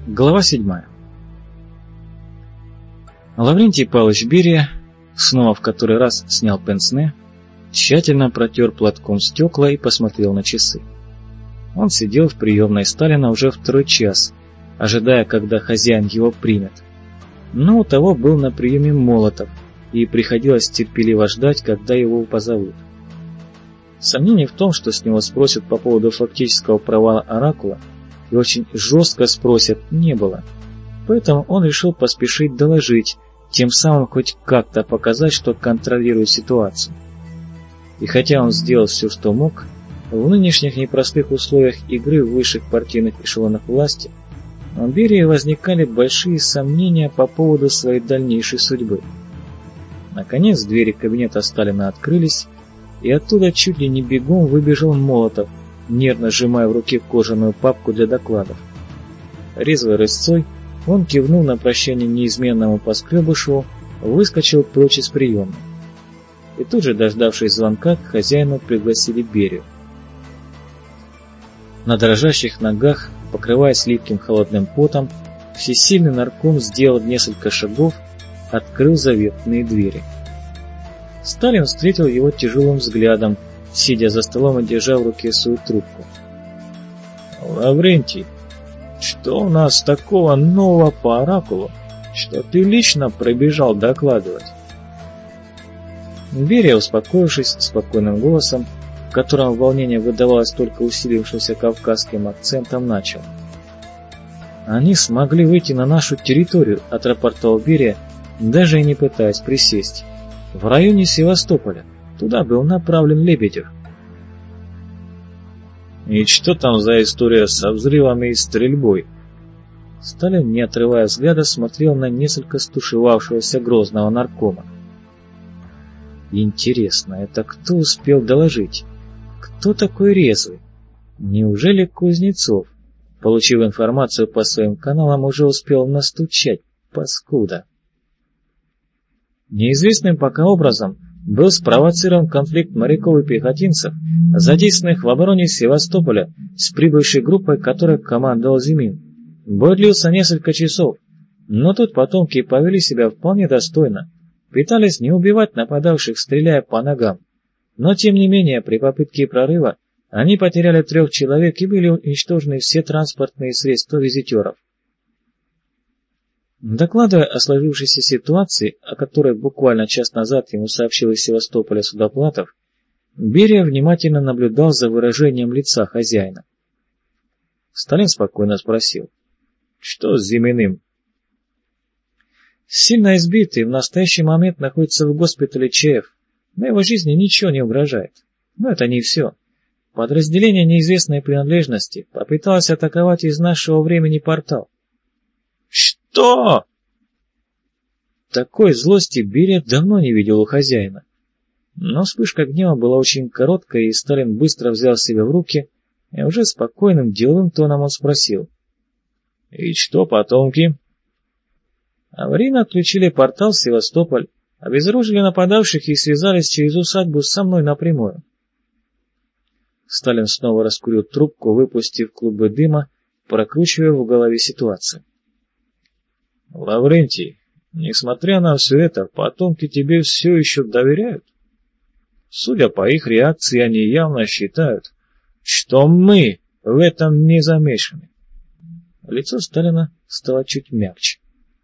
Глава 7. Лаврентий Павлович Берия снова в который раз снял пенсне, тщательно протер платком стекла и посмотрел на часы. Он сидел в приемной Сталина уже второй час, ожидая, когда хозяин его примет. Но у того был на приеме Молотов, и приходилось терпеливо ждать, когда его позовут. Сомнений в том, что с него спросят по поводу фактического провала Оракула, и очень жестко спросят, не было. Поэтому он решил поспешить доложить, тем самым хоть как-то показать, что контролирует ситуацию. И хотя он сделал все, что мог, в нынешних непростых условиях игры в высших партийных эшелонах власти у Берии возникали большие сомнения по поводу своей дальнейшей судьбы. Наконец двери кабинета Сталина открылись, и оттуда чуть ли не бегом выбежал Молотов, нервно сжимая в руке кожаную папку для докладов. Резвой рысцой он кивнул на прощание неизменному Поскребышеву, выскочил прочь из приемной. И тут же, дождавшись звонка, к хозяину пригласили Берию. На дрожащих ногах, покрываясь липким холодным потом, всесильный нарком сделал несколько шагов, открыл заветные двери. Сталин встретил его тяжелым взглядом, сидя за столом и держа в руке свою трубку. «Лаврентий, что у нас такого нового по Оракулу, что ты лично пробежал докладывать?» Берия, успокоившись спокойным голосом, в котором волнение выдавалось только усилившимся кавказским акцентом, начал. «Они смогли выйти на нашу территорию», — отрапортовал Берия, даже и не пытаясь присесть. «В районе Севастополя. Туда был направлен Лебедев». «И что там за история со взрывами и стрельбой?» Сталин, не отрывая взгляда, смотрел на несколько стушевавшегося грозного наркома. «Интересно, это кто успел доложить? Кто такой резвый? Неужели Кузнецов, получив информацию по своим каналам, уже успел настучать, паскуда?» Неизвестным пока образом был спровоцирован конфликт моряков и пехотинцев, задействованных в обороне Севастополя с прибывшей группой, которой командовал Зимин. Бой длился несколько часов, но тут потомки повели себя вполне достойно, пытались не убивать нападавших, стреляя по ногам. Но тем не менее, при попытке прорыва они потеряли 3 человек и были уничтожены все транспортные средства визитеров. Докладывая о сложившейся ситуации, о которой буквально час назад ему сообщил из Севастополя Судоплатов, Берия внимательно наблюдал за выражением лица хозяина. Сталин спокойно спросил: «Что с Зиминым?» «Сильно избитый, в настоящий момент находится в госпитале ЧФ. На его жизни ничего не угрожает. Но это не все. Подразделение неизвестной принадлежности попыталось атаковать из нашего времени портал». «Что?» Такой злости Берия давно не видел у хозяина. Но вспышка гнева была очень короткая, и Сталин быстро взял себя в руки, и уже спокойным деловым тоном он спросил: «И что, потомки?» «Аварийно отключили портал в Севастополь, обезоружили нападавших и связались через усадьбу со мной напрямую». Сталин снова раскурил трубку, выпустив клубы дыма, прокручивая в голове ситуацию. «Лаврентий, несмотря на все это, потомки тебе все еще доверяют? Судя по их реакции, они явно считают, что мы в этом не замешаны». Лицо Сталина стало чуть мягче.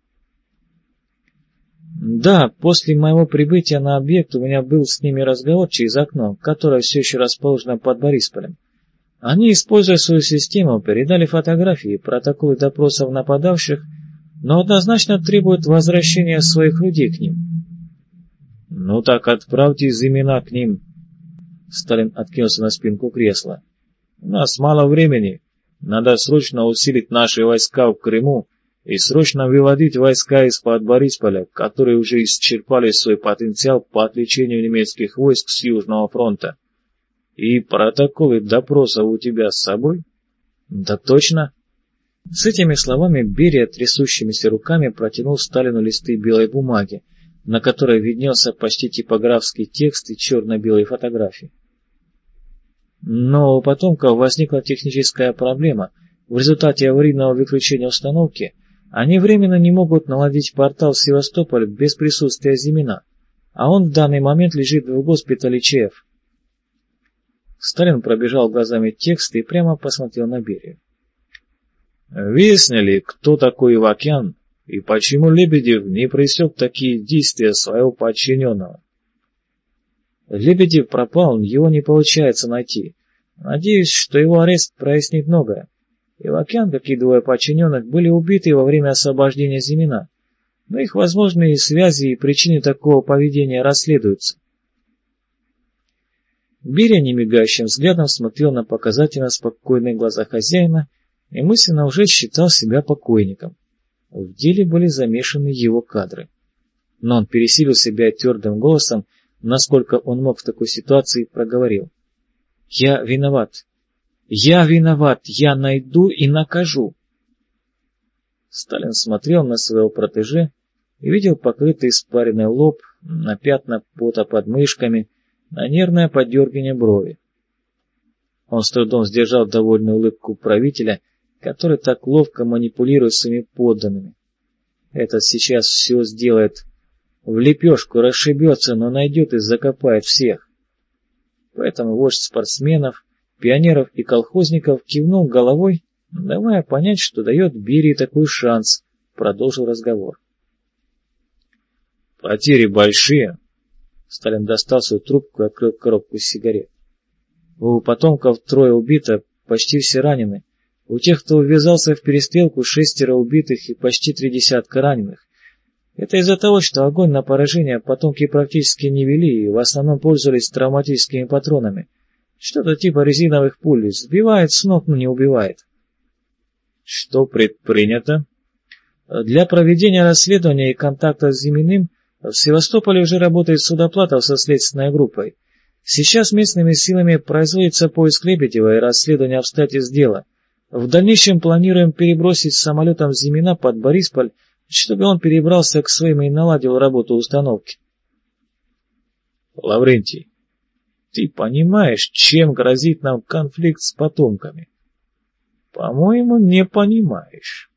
«Да, после моего прибытия на объект у меня был с ними разговор через окно, которое все еще расположено под Борисполем. Они, используя свою систему, передали фотографии и протоколы допросов нападавших, но однозначно требуют возвращения своих людей к ним». «Ну так отправьте Зимина к ним». Сталин откинулся на спинку кресла. «У нас мало времени. Надо срочно усилить наши войска в Крыму и срочно выводить войска из-под Борисполя, которые уже исчерпали свой потенциал по отвлечению немецких войск с Южного фронта. И протоколы допросов у тебя с собой?» «Да точно». С этими словами Берия трясущимися руками протянул Сталину листы белой бумаги, на которой виднелся почти типографский текст и черно-белые фотографии. Но у потомков возникла техническая проблема, в результате аварийного выключения установки они временно не могут наладить портал в Севастополь без присутствия Зимина, а он в данный момент лежит в госпитале ЧФ. Сталин пробежал глазами текст и прямо посмотрел на Берию. Выяснили, кто такой Ивакян и почему Лебедев не пресек такие действия своего подчиненного? Лебедев пропал, его не получается найти. Надеюсь, что его арест прояснит многое. Ивакян, как и двое подчиненных, были убиты во время освобождения Зимина, но их возможные связи и причины такого поведения расследуются. Берия немигающим взглядом смотрел на показательно спокойные глаза хозяина и мысленно уже считал себя покойником. В деле были замешаны его кадры. Но он пересилил себя твердым голосом, насколько он мог в такой ситуации, проговорил. «Я виноват. Я виноват. Я найду и накажу». Сталин смотрел на своего протеже и видел покрытый испаренный лоб, на пятна пота под мышками, на нервное подергивание брови. Он с трудом сдержал довольную улыбку правителя, который так ловко манипулирует своими подданными. Этот сейчас все сделает, в лепешку расшибется, но найдет и закопает всех. Поэтому вождь спортсменов, пионеров и колхозников кивнул головой, давая понять, что дает Берии такой шанс, продолжил разговор. «Потери большие». Сталин достал свою трубку и открыл коробку сигарет. «У потомков 3 убито, почти все ранены. У тех, кто ввязался в перестрелку, 6 убитых и почти 30 раненых. Это из-за того, что огонь на поражение потомки практически не вели и в основном пользовались травматическими патронами. Что-то типа резиновых пуль, сбивает с ног, но не убивает». «Что предпринято?» «Для проведения расследования и контакта с Зиминым в Севастополе уже работает Судоплатов со следственной группой. Сейчас местными силами производится поиск Лебедева и расследование обстоятельств дела. В дальнейшем планируем перебросить самолетом Зимина под Борисполь, чтобы он перебрался к своим и наладил работу установки». «Лаврентий, ты понимаешь, чем грозит нам конфликт с потомками?» «По-моему, не понимаешь».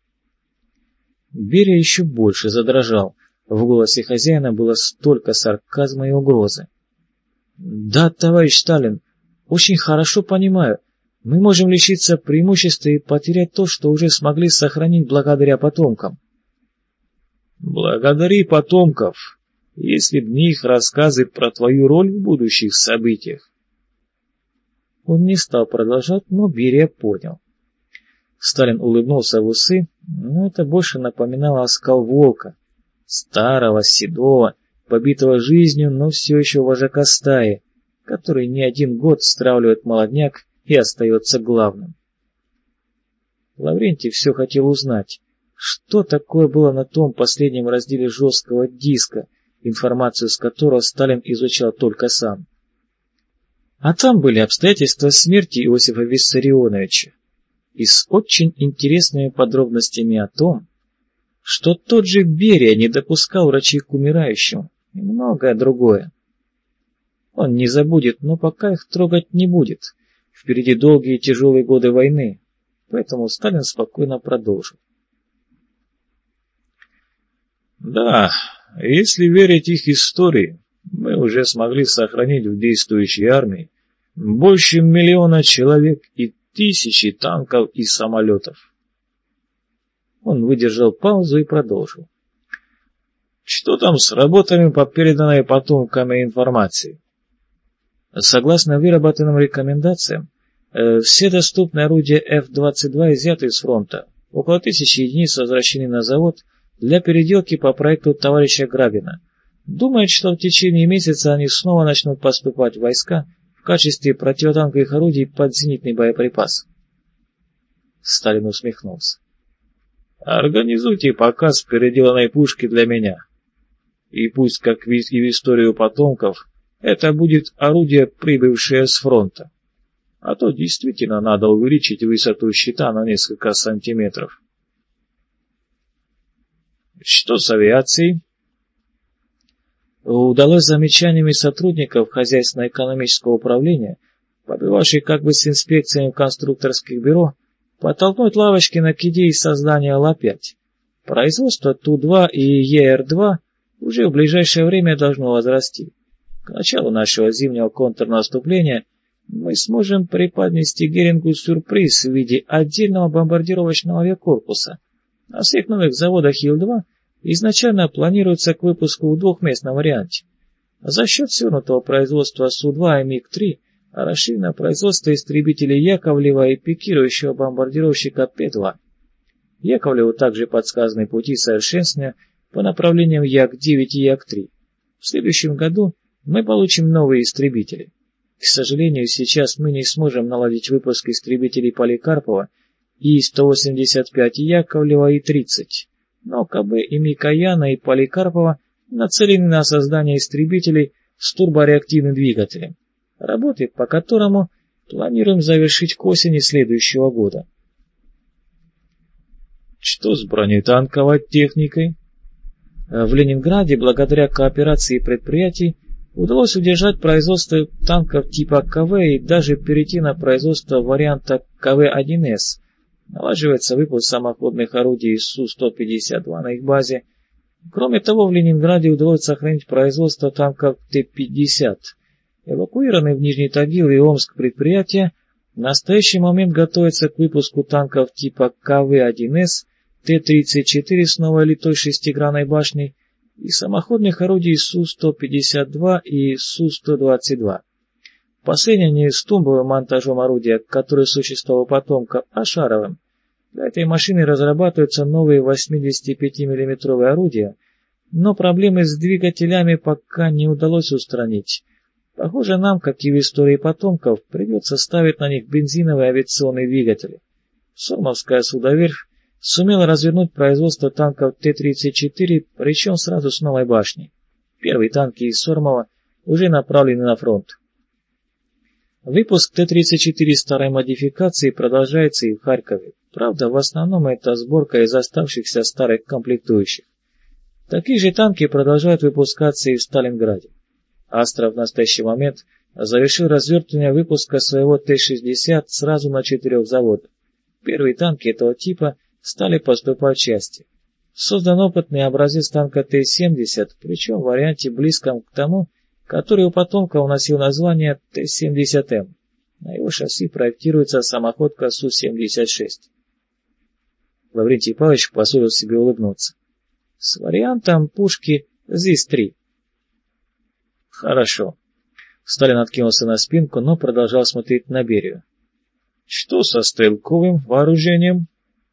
Берия еще больше задрожал. В голосе хозяина было столько сарказма и угрозы. «Да, товарищ Сталин, очень хорошо понимаю. Мы можем лишиться преимущества и потерять то, что уже смогли сохранить благодаря потомкам». «Благодари потомков, если б не их рассказы про твою роль в будущих событиях». Он не стал продолжать, но Берия понял. Сталин улыбнулся в усы, но это больше напоминало оскал волка, старого, седого, побитого жизнью, но все еще вожака стаи, который не один год стравливает молодняк и остается главным. Лаврентий все хотел узнать, что такое было на том последнем разделе жесткого диска, информацию с которого Сталин изучал только сам. А там были обстоятельства смерти Иосифа Виссарионовича и с очень интересными подробностями о том, что тот же Берия не допускал врачей к умирающим и многое другое. Он не забудет, но пока их трогать не будет. Впереди долгие и тяжелые годы войны, поэтому Сталин спокойно продолжил. «Да, если верить их истории, мы уже смогли сохранить в действующей армии больше 1 миллиона человек и 1000 танков и самолетов». Он выдержал паузу и продолжил. «Что там с работами по переданной потомками информации?» Согласно выработанным рекомендациям, все доступные орудия F-22 изъяты из фронта. Около 1000 единиц возвращены на завод для переделки по проекту товарища Грабина. Думает, что в течение месяца они снова начнут поступать в войска в качестве противотанковых орудий под зенитный боеприпас. Сталин усмехнулся. «Организуйте показ переделанной пушки для меня. И пусть, как и в историю потомков, это будет орудие, прибывшее с фронта. А то действительно надо увеличить высоту щита на несколько сантиметров». «Что с авиацией?» Удалось замечаниями сотрудников хозяйственно-экономического управления, побывавших как бы с инспекциями в конструкторских бюро, подтолкнуть лавочки на идеи создания Ла-5. Производство Ту-2 и ЕР-2 уже в ближайшее время должно возрасти. К началу нашего зимнего контрнаступления мы сможем преподнести Герингу сюрприз в виде отдельного бомбардировочного авиакорпуса. На всех новых заводах Ил-2 изначально планируется к выпуску в двухместном варианте. За счет свернутого производства Су-2 и МиГ-3 расширено производство истребителей Яковлева и пикирующего бомбардировщика П-2. Яковлеву также подсказаны пути совершенствования по направлениям Як-9 и Як-3. В следующем году мы получим новые истребители. К сожалению, сейчас мы не сможем наладить выпуск истребителей Поликарпова И-185 Яковлева и 30, но КБ и Микояна и Поликарпова нацелены на создание истребителей с турбореактивным двигателем, работы по которому планируем завершить к осени следующего года. Что с бронетанковой техникой? В Ленинграде, благодаря кооперации предприятий, удалось удержать производство танков типа КВ и даже перейти на производство варианта КВ-1С. Налаживается выпуск самоходных орудий Су-152 на их базе. Кроме того, в Ленинграде удалось сохранить производство танков Т-50. Эвакуированные в Нижний Тагил и Омск предприятия в настоящий момент готовятся к выпуску танков типа КВ-1С, Т-34 с новой литой шестигранной башней и самоходных орудий Су-152 и Су-122. Последнее не с тумбовым монтажом орудия, который существовал у потомков, а шаровым. Для этой машины разрабатываются новые 85 мм орудия, но проблемы с двигателями пока не удалось устранить. Похоже, нам, как и в истории потомков, придется ставить на них бензиновые авиационные двигатели. Сормовская судоверфь сумела развернуть производство танков Т-34, причем сразу с новой башней. Первые танки из Сормова уже направлены на фронт. Выпуск Т-34 старой модификации продолжается и в Харькове. Правда, в основном это сборка из оставшихся старых комплектующих. Такие же танки продолжают выпускаться и в Сталинграде. Астра в настоящий момент завершил развертывание выпуска своего Т-60 сразу на 4 заводах. Первые танки этого типа стали поступать в части. Создан опытный образец танка Т-70, причем в варианте близком к тому, который у потомков носил название Т-70М. На его шасси проектируется самоходка Су-76. Лаврентий Павлович позволил себе улыбнуться. С вариантом пушки ЗИС-3. Хорошо. Сталин откинулся на спинку, но продолжал смотреть на Берию. Что со стрелковым вооружением?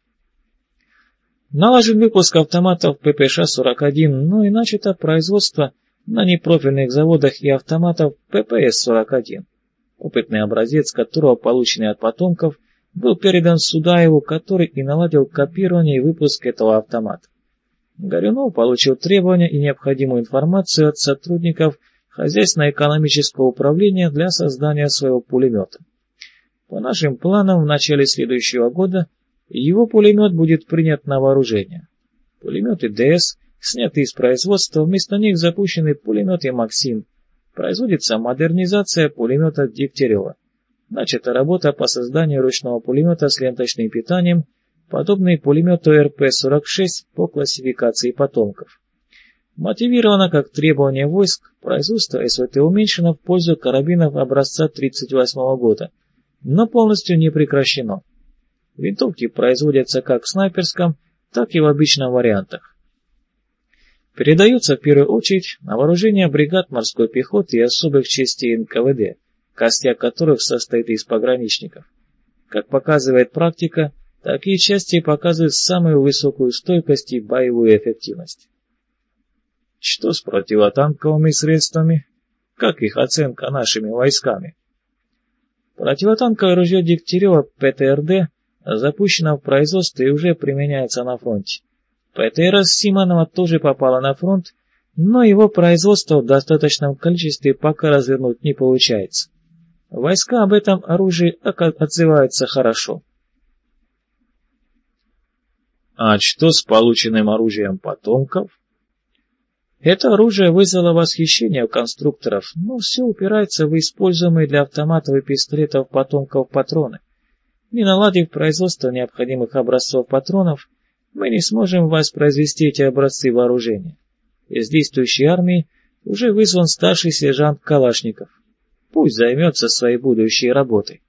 Налажен выпуск автоматов ППШ-41, но и начато производство на непрофильных заводах и автоматов ППС-41. Опытный образец, которого, полученный от потомков, был передан Судаеву, который и наладил копирование и выпуск этого автомата. Горюнов получил требования и необходимую информацию от сотрудников хозяйственно-экономического управления для создания своего пулемета. По нашим планам, в начале следующего года его пулемет будет принят на вооружение. Пулеметы ДС сняты из производства, вместо них запущены пулеметы «Максим». Производится модернизация пулемета Дегтярева. Начата работа по созданию ручного пулемета с ленточным питанием, подобный пулемету РП-46 по классификации потомков. Мотивировано как требование войск, производство СВТ уменьшено в пользу карабинов образца 1938 года, но полностью не прекращено. Винтовки производятся как в снайперском, так и в обычном вариантах. Передаются в первую очередь на вооружение бригад морской пехоты и особых частей НКВД, костяк которых состоит из пограничников. Как показывает практика, такие части показывают самую высокую стойкость и боевую эффективность. Что с противотанковыми средствами? Как их оценка нашими войсками? Противотанковое ружье Дегтярева ПТРД запущено в производство и уже применяется на фронте. ПТРС Симонова тоже попало на фронт, но его производство в достаточном количестве пока развернуть не получается. Войска об этом оружии отзываются хорошо. А что с полученным оружием потомков? Это оружие вызвало восхищение у конструкторов, но все упирается в используемые для автоматов и пистолетов потомков патроны. Не наладив производство необходимых образцов патронов, мы не сможем воспроизвести эти образцы вооружения. Из действующей армии уже вызван старший сержант Калашников. Пусть займется своей будущей работой.